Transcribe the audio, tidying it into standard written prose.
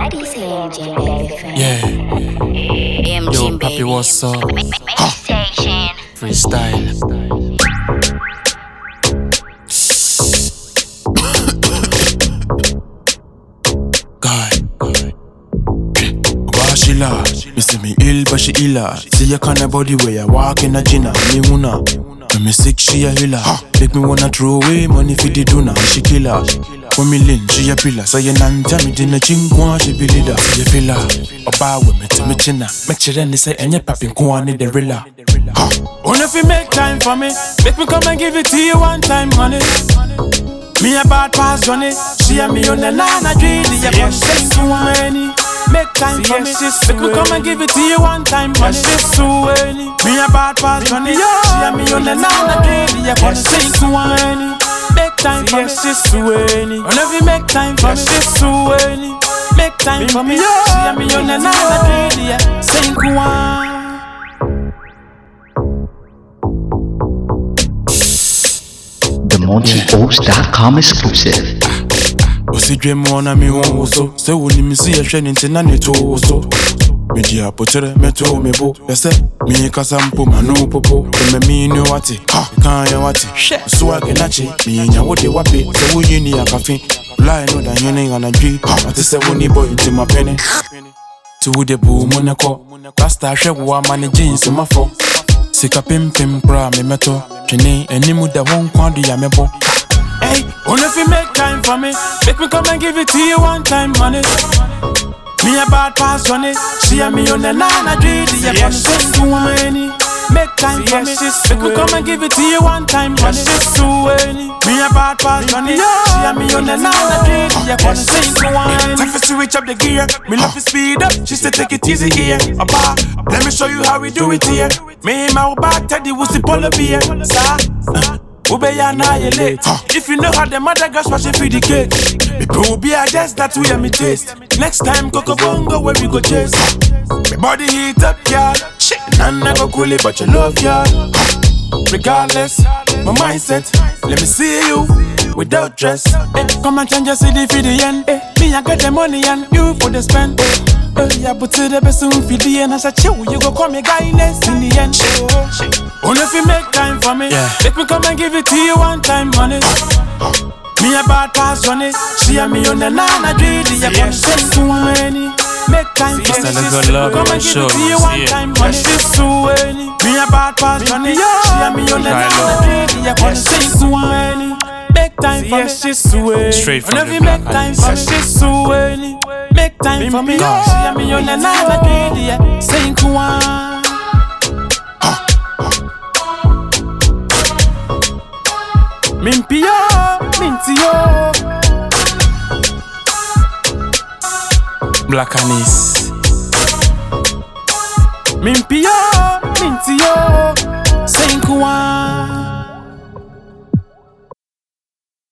Yeah. Yo, Papi, what's up? Freestyle. Sheila, me say me ill, but she illa. See your kind of body where you walk in a gina. Me una, when me sick, she a healer. Make me wanna throw away money for the duna. She killer. When me lean, she a pillar. So you nan tell me dinner chingwa, she be leader. See you feel her. Oba with me to me china. Make sure then they say any papi kwani the rilla. Only if you make time for me, make me come and give it to you one time, honey. Me a bad pass Johnny. She and me on the nana greedy. You can't say too many. Make time for me. Make me come and give it to you one time, honey. She's so any. Me a bad pass Johnny. She and me on the nana greedy. You can't say too many. Make time for me. She's so any. Whenever you make time for me, she's so any. Make time for me. She and me on the nana greedy. Say one. MontyOaks.com exclusive. Osi dream on me one so. Say when you see a training to none so. Me dia potere me to me bo. They say me kasampo manu popo. Me no wati. Can't you wati? So I can achi. Me nya wo de wapi. So we you ni a cafe. Lie no da you ni ana dri. But say when you boy into my penny. To the boo monako. Rasta hwe wo manage so my fo. Sika pim bra me meto. Chene eni muda won kwadu ya mebo. Hey, only if you make time for me, make me come and give it to you one time, honey. Me a bad pass Johnny. She and me on the nana greedy. You can't say too many. Make time for me, make me come and give it to you one time, honey. She's so any. Me a bad pass Johnny. She and me on the nana greedy. You can't say too many. Time for switch up the gear. Me love to speed up. She said take it easy here. Let me show you how we do it here. Me my back Teddy was the polar bear. Ubeya na yele. If you know how the mother girls watching for the cake, people will be just that we me taste. Next time Coco Bongo where we go chase. My body heat up, y'all. Nana go cool it, but you love y'all. Regardless, my mindset. Let me see you without dress. Come and change your city for the end. Me I get the money and you for the spend. Yeah, but to the best soon for the end. As I chill, you go call me guyness in the end. Only if you make time for me, make me come and give it to you one time, honey. Me a bad pass Johnny. She and me on the nana greedy. You can't say too many. Make time for me, come and give it to you one time, honey. She's so any. Me a bad pass Johnny. She and me on the nana greedy. You can't say too many. Make time for me, she's so any. Straight from the black. Make time for me, she's so any. Make time for me, she and me on the nana greedy. Saying one. Mimpio, Mintio Black Anis Mimpio, Mintio Saint Kwan.